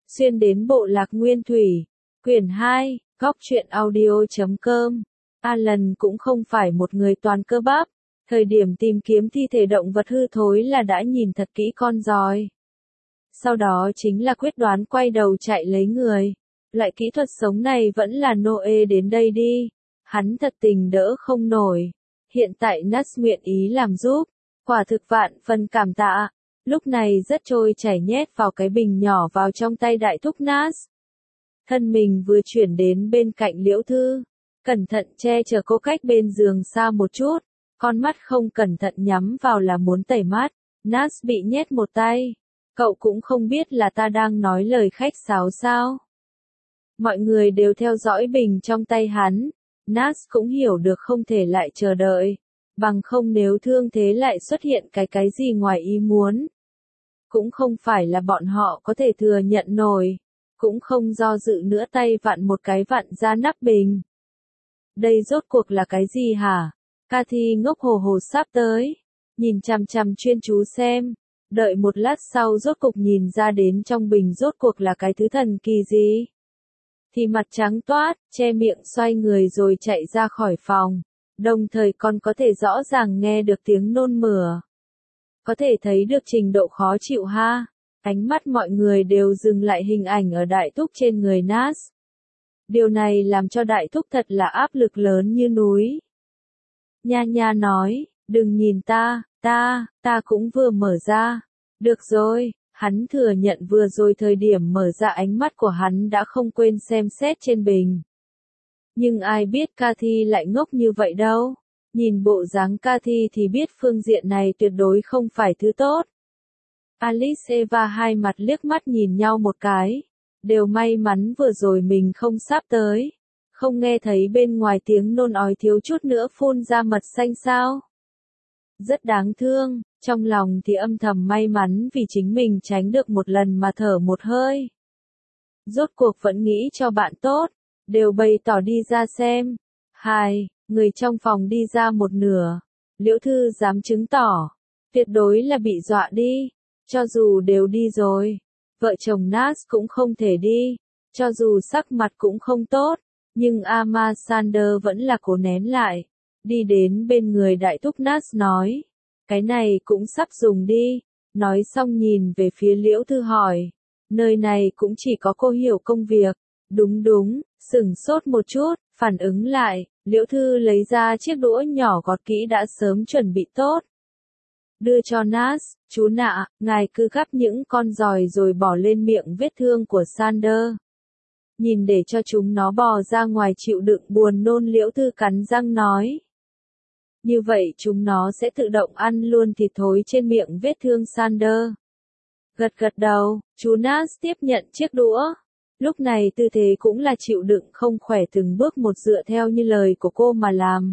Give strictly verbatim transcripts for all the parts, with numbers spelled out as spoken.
Xuyên đến bộ lạc nguyên thủy. Quyển hai, góc truyện audio chấm com. Alan cũng không phải một người toàn cơ bắp. Thời điểm tìm kiếm thi thể động vật hư thối là đã nhìn thật kỹ con giòi. Sau đó chính là quyết đoán quay đầu chạy lấy người. Loại kỹ thuật sống này vẫn là Noe đến đây đi. Hắn thật tình đỡ không nổi. Hiện tại Nas nguyện ý làm giúp. Quả thực vạn phần cảm tạ. Lúc này rất trôi chảy nhét vào cái bình nhỏ vào trong tay đại thúc Nas. Thân mình vừa chuyển đến bên cạnh Liễu Thư. Cẩn thận che chở cô cách bên giường xa một chút. Con mắt không cẩn thận nhắm vào là muốn tẩy mắt. Nas bị nhét một tay. Cậu cũng không biết là ta đang nói lời khách sáo sao. Mọi người đều theo dõi bình trong tay hắn. Nas cũng hiểu được không thể lại chờ đợi. Bằng không nếu thương thế lại xuất hiện cái cái gì ngoài ý muốn. Cũng không phải là bọn họ có thể thừa nhận nổi. Cũng không do dự nữa tay vặn một cái vặn ra nắp bình. Đây rốt cuộc là cái gì hả? Cathy ngốc hồ hồ sắp tới. Nhìn chằm chằm chuyên chú xem. Đợi một lát sau rốt cục nhìn ra đến trong bình rốt cuộc là cái thứ thần kỳ gì. Thì mặt trắng toát, che miệng xoay người rồi chạy ra khỏi phòng. Đồng thời còn có thể rõ ràng nghe được tiếng nôn mửa. Có thể thấy được trình độ khó chịu ha. Ánh mắt mọi người đều dừng lại hình ảnh ở đại thúc trên người Nas. Điều này làm cho đại thúc thật là áp lực lớn như núi. Nha nha nói, đừng nhìn ta, ta, ta cũng vừa mở ra. Được rồi, hắn thừa nhận vừa rồi thời điểm mở ra ánh mắt của hắn đã không quên xem xét trên bình. Nhưng ai biết Cathy lại ngốc như vậy đâu. Nhìn bộ dáng Cathy thì biết phương diện này tuyệt đối không phải thứ tốt. Alice Eva hai mặt liếc mắt nhìn nhau một cái. Đều may mắn vừa rồi mình không sắp tới. Không nghe thấy bên ngoài tiếng nôn ói thiếu chút nữa phun ra mật xanh sao. Rất đáng thương, trong lòng thì âm thầm may mắn vì chính mình tránh được một lần mà thở một hơi. Rốt cuộc vẫn nghĩ cho bạn tốt, đều bày tỏ đi ra xem. Hai, người trong phòng đi ra một nửa. Liễu Thư dám chứng tỏ, tuyệt đối là bị dọa đi. Cho dù đều đi rồi, vợ chồng Nas cũng không thể đi. Cho dù sắc mặt cũng không tốt, nhưng Ama Sander vẫn là cố nén lại. Đi đến bên người đại thúc Nas nói, cái này cũng sắp dùng đi. Nói xong nhìn về phía Liễu Thư hỏi, nơi này cũng chỉ có cô hiểu công việc. Đúng đúng, sửng sốt một chút, phản ứng lại, Liễu Thư lấy ra chiếc đũa nhỏ gọt kỹ đã sớm chuẩn bị tốt. Đưa cho Nas, chú nạ, ngài cứ gắp những con giòi rồi bỏ lên miệng vết thương của Sander. Nhìn để cho chúng nó bò ra ngoài chịu đựng buồn nôn. Liễu Thư cắn răng nói. Như vậy chúng nó sẽ tự động ăn luôn thịt thối trên miệng vết thương Sander. Gật gật đầu, chú Nas tiếp nhận chiếc đũa. Lúc này tư thế cũng là chịu đựng không khỏe từng bước một dựa theo như lời của cô mà làm.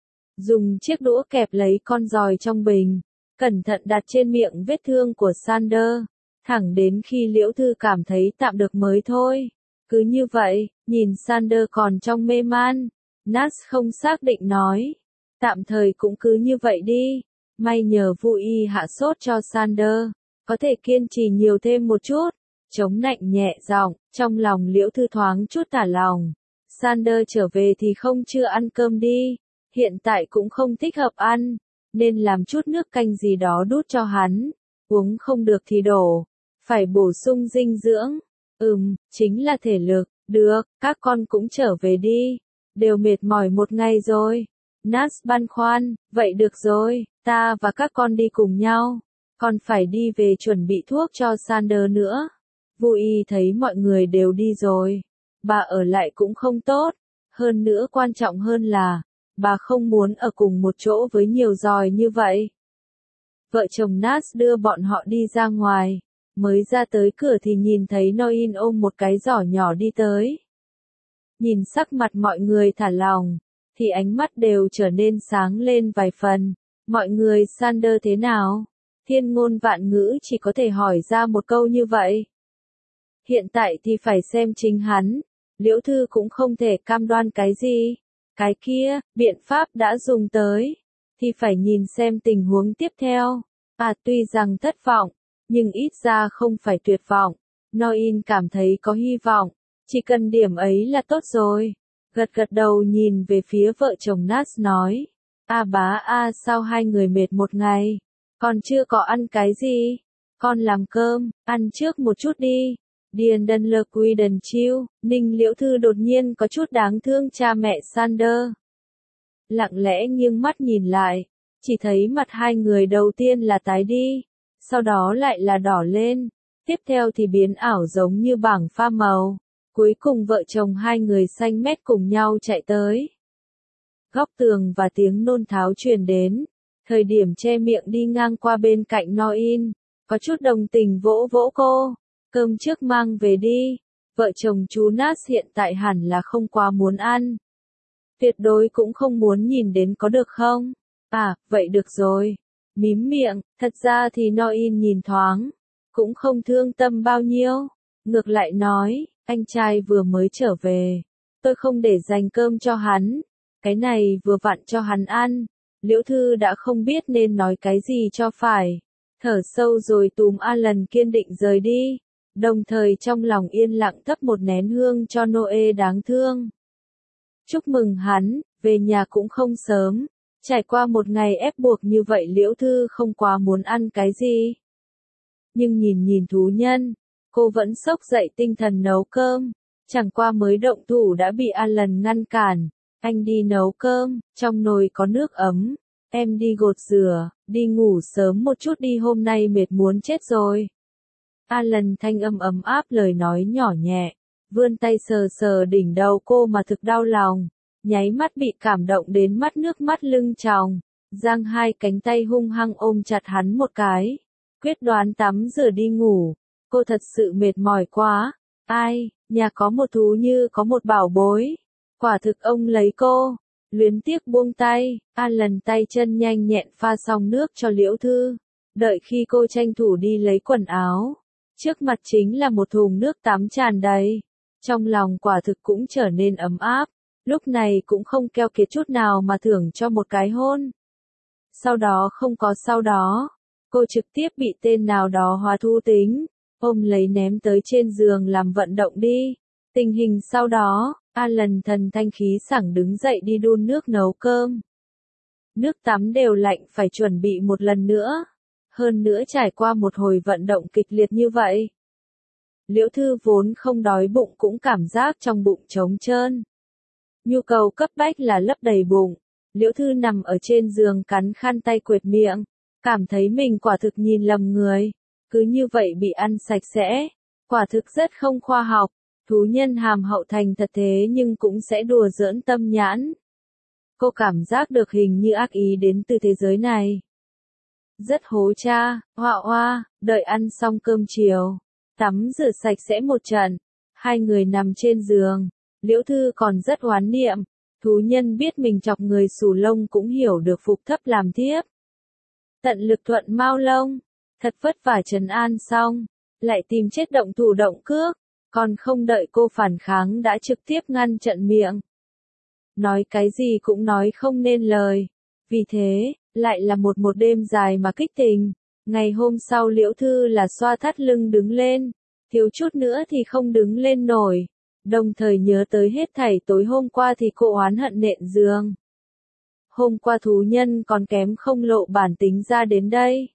Dùng chiếc đũa kẹp lấy con giòi trong bình. Cẩn thận đặt trên miệng vết thương của Sander. Thẳng đến khi Liễu Thư cảm thấy tạm được mới thôi. Cứ như vậy, nhìn Sander còn trong mê man. Nas không xác định nói. Tạm thời cũng cứ như vậy đi. May nhờ Vu Y hạ sốt cho Sander. Có thể kiên trì nhiều thêm một chút. Chống nạnh nhẹ giọng, trong lòng Liễu Thư thoáng chút thả lòng. Sander trở về thì không chưa ăn cơm đi. Hiện tại cũng không thích hợp ăn. Nên làm chút nước canh gì đó đút cho hắn. Uống không được thì đổ. Phải bổ sung dinh dưỡng. Ừm, chính là thể lực. Được, các con cũng trở về đi. Đều mệt mỏi một ngày rồi. Nas băn khoăn, vậy được rồi, ta và các con đi cùng nhau. Con phải đi về chuẩn bị thuốc cho Sander nữa. Vu Y thấy mọi người đều đi rồi. Bà ở lại cũng không tốt. Hơn nữa quan trọng hơn là, bà không muốn ở cùng một chỗ với nhiều giòi như vậy. Vợ chồng Nas đưa bọn họ đi ra ngoài. Mới ra tới cửa thì nhìn thấy Noin ôm một cái giỏ nhỏ đi tới. Nhìn sắc mặt mọi người thả lòng, thì ánh mắt đều trở nên sáng lên vài phần. Mọi người Sander thế nào? Thiên ngôn vạn ngữ chỉ có thể hỏi ra một câu như vậy. Hiện tại thì phải xem chính hắn. Liễu Thư cũng không thể cam đoan cái gì. Cái kia, biện pháp đã dùng tới. Thì phải nhìn xem tình huống tiếp theo. À tuy rằng thất vọng, nhưng ít ra không phải tuyệt vọng. Noin cảm thấy có hy vọng, chỉ cần điểm ấy là tốt rồi. Gật gật đầu nhìn về phía vợ chồng Nas nói, a bá a sao hai người mệt một ngày, còn chưa có ăn cái gì, con làm cơm, ăn trước một chút đi. Điền đần lờ quy đần chiêu, Ninh Liễu Thư đột nhiên có chút đáng thương cha mẹ Sander. Lặng lẽ nghiêng mắt nhìn lại, chỉ thấy mặt hai người đầu tiên là tái đi, sau đó lại là đỏ lên, tiếp theo thì biến ảo giống như bảng pha màu, cuối cùng vợ chồng hai người xanh mét cùng nhau chạy tới. Góc tường và tiếng nôn tháo truyền đến, thời điểm che miệng đi ngang qua bên cạnh Noin, có chút đồng tình vỗ vỗ cô, cơm trước mang về đi, vợ chồng chú Nas hiện tại hẳn là không quá muốn ăn. Tuyệt đối cũng không muốn nhìn đến có được không? À, vậy được rồi. Mím miệng, thật ra thì Noin nhìn thoáng, cũng không thương tâm bao nhiêu. Ngược lại nói, anh trai vừa mới trở về, tôi không để dành cơm cho hắn, cái này vừa vặn cho hắn ăn. Liễu Thư đã không biết nên nói cái gì cho phải, thở sâu rồi túm Alan kiên định rời đi, đồng thời trong lòng yên lặng thắp một nén hương cho Noe đáng thương. Chúc mừng hắn, về nhà cũng không sớm, trải qua một ngày ép buộc như vậy Liễu Thư không quá muốn ăn cái gì. Nhưng nhìn nhìn thú nhân, cô vẫn xốc dậy tinh thần nấu cơm, chẳng qua mới động thủ đã bị Alan ngăn cản, anh đi nấu cơm, trong nồi có nước ấm, em đi gột rửa, đi ngủ sớm một chút đi hôm nay mệt muốn chết rồi. Alan thanh âm ấm áp lời nói nhỏ nhẹ, vươn tay sờ sờ đỉnh đầu cô mà thực đau lòng, nháy mắt bị cảm động đến mắt nước mắt lưng tròng, giang hai cánh tay hung hăng ôm chặt hắn một cái, quyết đoán tắm rửa đi ngủ, cô thật sự mệt mỏi quá, ai, nhà có một thú như có một bảo bối, quả thực ông lấy cô, luyến tiếc buông tay, Alan tay chân nhanh nhẹn pha xong nước cho Liễu Thư, đợi khi cô tranh thủ đi lấy quần áo, trước mặt chính là một thùng nước tắm tràn đầy. Trong lòng quả thực cũng trở nên ấm áp, lúc này cũng không keo kiệt chút nào mà thưởng cho một cái hôn. Sau đó không có sau đó, cô trực tiếp bị tên nào đó hóa thú tính, ôm lấy ném tới trên giường làm vận động đi. Tình hình sau đó, Alan thần thanh khí sảng đứng dậy đi đun nước nấu cơm. Nước tắm đều lạnh phải chuẩn bị một lần nữa, hơn nữa trải qua một hồi vận động kịch liệt như vậy. Liễu Thư vốn không đói bụng cũng cảm giác trong bụng trống trơn. Nhu cầu cấp bách là lấp đầy bụng. Liễu Thư nằm ở trên giường cắn khăn tay quệt miệng, cảm thấy mình quả thực nhìn lầm người, cứ như vậy bị ăn sạch sẽ, quả thực rất không khoa học. Thú nhân hàm hậu thành thật thế nhưng cũng sẽ đùa giỡn tâm nhãn. Cô cảm giác được hình như ác ý đến từ thế giới này. Rất hố cha, hoa hoa, đợi ăn xong cơm chiều, tắm rửa sạch sẽ một trận, hai người nằm trên giường, Liễu Thư còn rất oán niệm, thú nhân biết mình chọc người xù lông cũng hiểu được phục thấp làm thiếp. Tận lực thuận mau lông, thật vất vả trấn an xong, lại tìm chết động thủ động cước, còn không đợi cô phản kháng đã trực tiếp ngăn trận miệng. Nói cái gì cũng nói không nên lời, vì thế, lại là một một đêm dài mà kích tình. Ngày hôm sau Liễu Thư là xoa thắt lưng đứng lên, thiếu chút nữa thì không đứng lên nổi, đồng thời nhớ tới hết thảy tối hôm qua thì cô oán hận nện giường. Hôm qua thú nhân còn kém không lộ bản tính ra đến đây.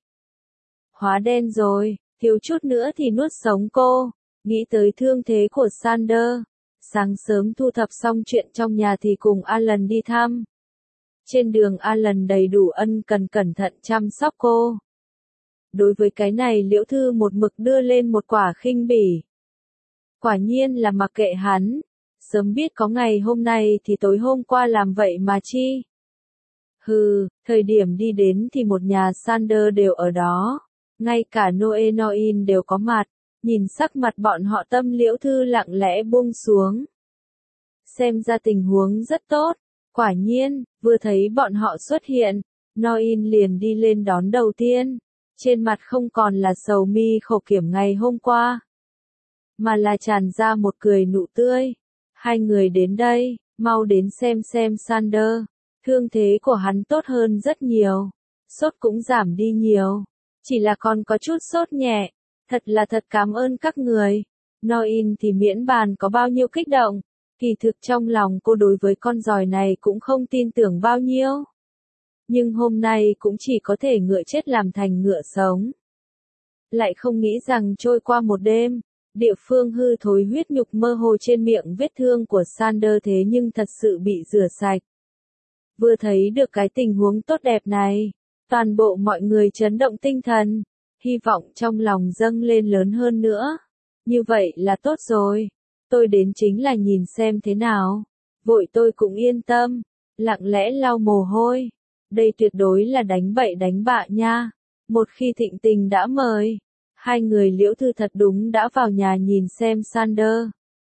Hóa đen rồi, thiếu chút nữa thì nuốt sống cô, nghĩ tới thương thế của Sander. Sáng sớm thu thập xong chuyện trong nhà thì cùng Alan đi thăm. Trên đường Alan đầy đủ ân cần cẩn thận chăm sóc cô. Đối với cái này Liễu Thư một mực đưa lên một quả khinh bỉ. Quả nhiên là mặc kệ hắn, sớm biết có ngày hôm nay thì tối hôm qua làm vậy mà chi. Hừ, thời điểm đi đến thì một nhà Sander đều ở đó, ngay cả Noe Noin đều có mặt, nhìn sắc mặt bọn họ tâm Liễu Thư lặng lẽ buông xuống. Xem ra tình huống rất tốt, quả nhiên, vừa thấy bọn họ xuất hiện, Noin liền đi lên đón đầu tiên. Trên mặt không còn là sầu mi khổ kiểm ngày hôm qua, mà là tràn ra một cười nụ tươi. Hai người đến đây, mau đến xem xem Sander, thương thế của hắn tốt hơn rất nhiều, sốt cũng giảm đi nhiều, chỉ là còn có chút sốt nhẹ, Thật là thật cảm ơn các người. Noin thì miễn bàn có bao nhiêu kích động, kỳ thực trong lòng cô đối với con giòi này cũng không tin tưởng bao nhiêu. Nhưng hôm nay cũng chỉ có thể ngựa chết làm thành ngựa sống. Lại không nghĩ rằng trôi qua một đêm, địa phương hư thối huyết nhục mơ hồ trên miệng vết thương của Sander thế nhưng thật sự bị rửa sạch. Vừa thấy được cái tình huống tốt đẹp này, toàn bộ mọi người chấn động tinh thần, hy vọng trong lòng dâng lên lớn hơn nữa. Như vậy là tốt rồi, tôi đến chính là nhìn xem thế nào. Vội tôi cũng yên tâm, lặng lẽ lau mồ hôi. Đây tuyệt đối là đánh bậy đánh bạ nha. Một khi Thịnh Tình đã mời, hai người Liễu Thư thật đúng đã vào nhà nhìn xem Sander.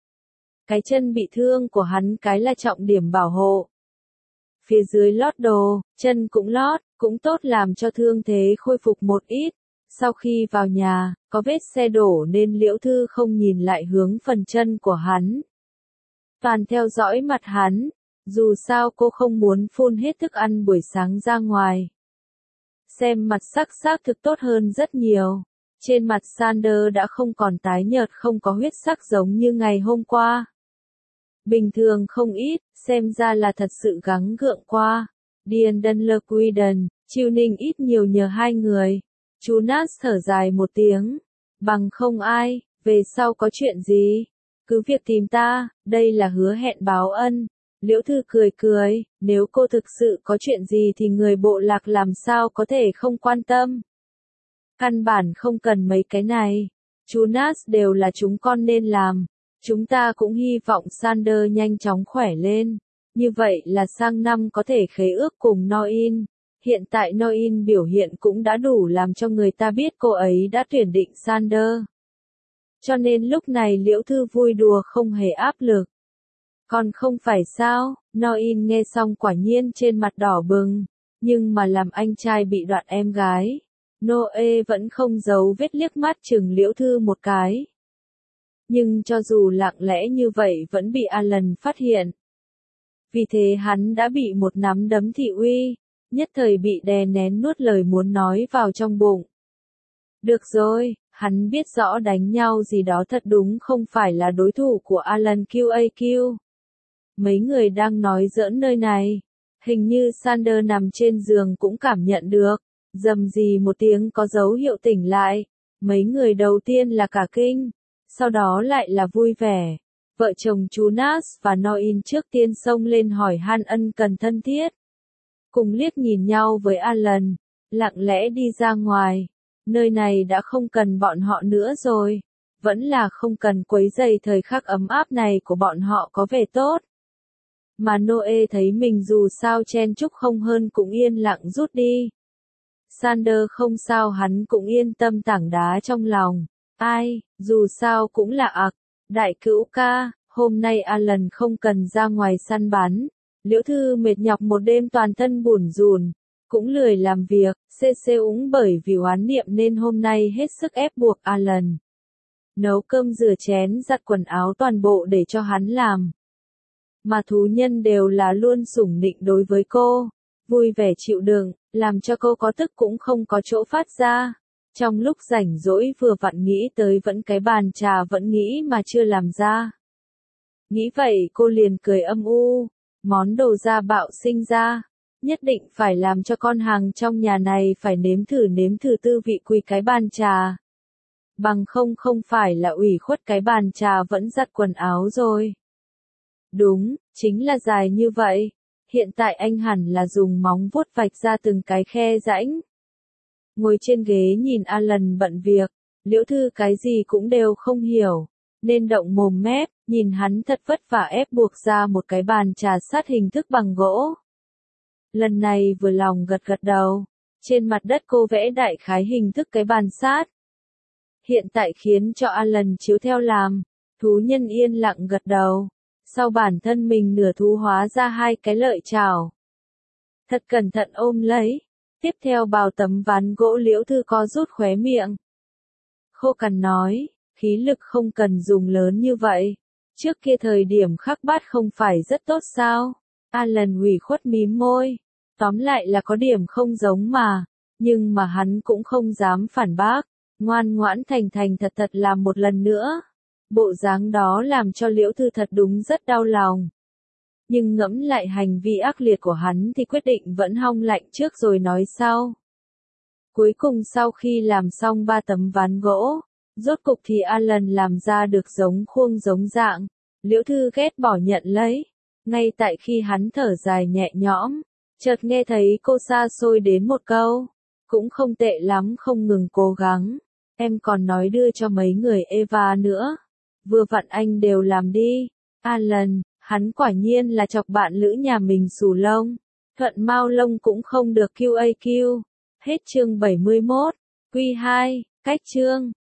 Cái chân bị thương của hắn cái là trọng điểm bảo hộ. Phía dưới lót đồ, chân cũng lót, cũng tốt làm cho thương thế khôi phục một ít. Sau khi vào nhà, có vết xe đổ nên Liễu Thư không nhìn lại hướng phần chân của hắn. Toàn theo dõi mặt hắn, dù sao cô không muốn phun hết thức ăn buổi sáng ra ngoài. Xem mặt sắc xác thực tốt hơn rất nhiều. Trên mặt Sander đã không còn tái nhợt không có huyết sắc giống như ngày hôm qua. Bình thường không ít, xem ra là thật sự gắng gượng qua. Điền Đân Lơ Quy Đần, Chiêu Ninh ít nhiều nhờ hai người. Chú Nát thở dài một tiếng. Bằng không ai, về sau có chuyện gì? Cứ việc tìm ta, đây là hứa hẹn báo ân. Liễu Thư cười cười, nếu cô thực sự có chuyện gì thì người bộ lạc làm sao có thể không quan tâm. Căn bản không cần mấy cái này. Chú Nát đều là chúng con nên làm. Chúng ta cũng hy vọng Sander nhanh chóng khỏe lên. Như vậy là sang năm có thể khế ước cùng Noin. Hiện tại Noin biểu hiện cũng đã đủ làm cho người ta biết cô ấy đã tuyển định Sander. Cho nên lúc này Liễu Thư vui đùa không hề áp lực. Còn không phải sao, Noin nghe xong quả nhiên trên mặt đỏ bừng. Nhưng mà làm anh trai bị đoạn em gái. Noe vẫn không giấu vết liếc mắt chừng Liễu Thư một cái. Nhưng cho dù lặng lẽ như vậy vẫn bị Alan phát hiện. Vì thế hắn đã bị một nắm đấm thị uy, nhất thời bị đè nén nuốt lời muốn nói vào trong bụng. Được rồi, hắn biết rõ đánh nhau gì đó thật đúng không phải là đối thủ của Alan quy a quy. Mấy người đang nói giỡn nơi này, hình như Sander nằm trên giường cũng cảm nhận được, rầm rì một tiếng có dấu hiệu tỉnh lại. Mấy người đầu tiên là cả kinh, sau đó lại là vui vẻ. Vợ chồng chú Nas và Noin trước tiên xông lên hỏi han ân cần thân thiết. Cùng liếc nhìn nhau với Alan, lặng lẽ đi ra ngoài. Nơi này đã không cần bọn họ nữa rồi. Vẫn là không cần quấy rầy thời khắc ấm áp này của bọn họ có vẻ tốt. Mà Noe thấy mình dù sao chen chúc không hơn cũng yên lặng rút đi. Sander không sao hắn cũng yên tâm tảng đá trong lòng. Ai, dù sao cũng là ặc. Đại cữu ca, hôm nay Alan không cần ra ngoài săn bắn. Liễu Thư mệt nhọc một đêm toàn thân bủn rủn, cũng lười làm việc, xê xê úng bởi vì oán niệm nên hôm nay hết sức ép buộc Alan. Nấu cơm rửa chén giặt quần áo toàn bộ để cho hắn làm. Mà thú nhân đều là luôn sủng nịnh đối với cô, vui vẻ chịu đựng, làm cho cô có tức cũng không có chỗ phát ra. Trong lúc rảnh rỗi vừa vặn nghĩ tới vẫn cái bàn trà vẫn nghĩ mà chưa làm ra. Nghĩ vậy cô liền cười âm u, món đồ gia bạo sinh ra, nhất định phải làm cho con hàng trong nhà này phải nếm thử nếm thử tư vị quý cái bàn trà. Bằng không không phải là ủy khuất cái bàn trà vẫn giặt quần áo rồi. Đúng, chính là dài như vậy. Hiện tại anh hẳn là dùng móng vuốt vạch ra từng cái khe rãnh. Ngồi trên ghế nhìn Alan bận việc, Liễu Thư cái gì cũng đều không hiểu, nên động mồm mép, nhìn hắn thật vất vả ép buộc ra một cái bàn trà sát hình thức bằng gỗ. Lần này vừa lòng gật gật đầu, trên mặt đất cô vẽ đại khái hình thức cái bàn sát. Hiện tại khiến cho Alan chiếu theo làm, thú nhân yên lặng gật đầu, sau bản thân mình nửa thú hóa ra hai cái lợi chảo. Thật cẩn thận ôm lấy. Tiếp theo bào tấm ván gỗ Liễu Thư co rút khóe miệng. Khô cằn nói, khí lực không cần dùng lớn như vậy. Trước kia thời điểm khắc bát không phải rất tốt sao? Alan ủy khuất mím môi. Tóm lại là có điểm không giống mà. Nhưng mà hắn cũng không dám phản bác. ngoan ngoãn thành thành thật thật làm một lần nữa. Bộ dáng đó làm cho Liễu Thư thật đúng rất đau lòng. Nhưng ngẫm lại hành vi ác liệt của hắn thì quyết định vẫn hong lạnh trước rồi nói sau. Cuối cùng sau khi làm xong ba tấm ván gỗ, rốt cục thì Alan làm ra được giống khuôn giống dạng. Liễu Thư ghét bỏ nhận lấy. Ngay tại khi hắn thở dài nhẹ nhõm, chợt nghe thấy cô xa xôi đến một câu. Cũng không tệ lắm, không ngừng cố gắng. Em còn nói đưa cho mấy người Eva nữa. Vừa vặn anh đều làm đi. Alan, hắn quả nhiên là chọc bạn lữ nhà mình xù lông. Thuận mau lông cũng không được quy a quy. Hết chương bảy mươi mốt. Quy hai, cách chương.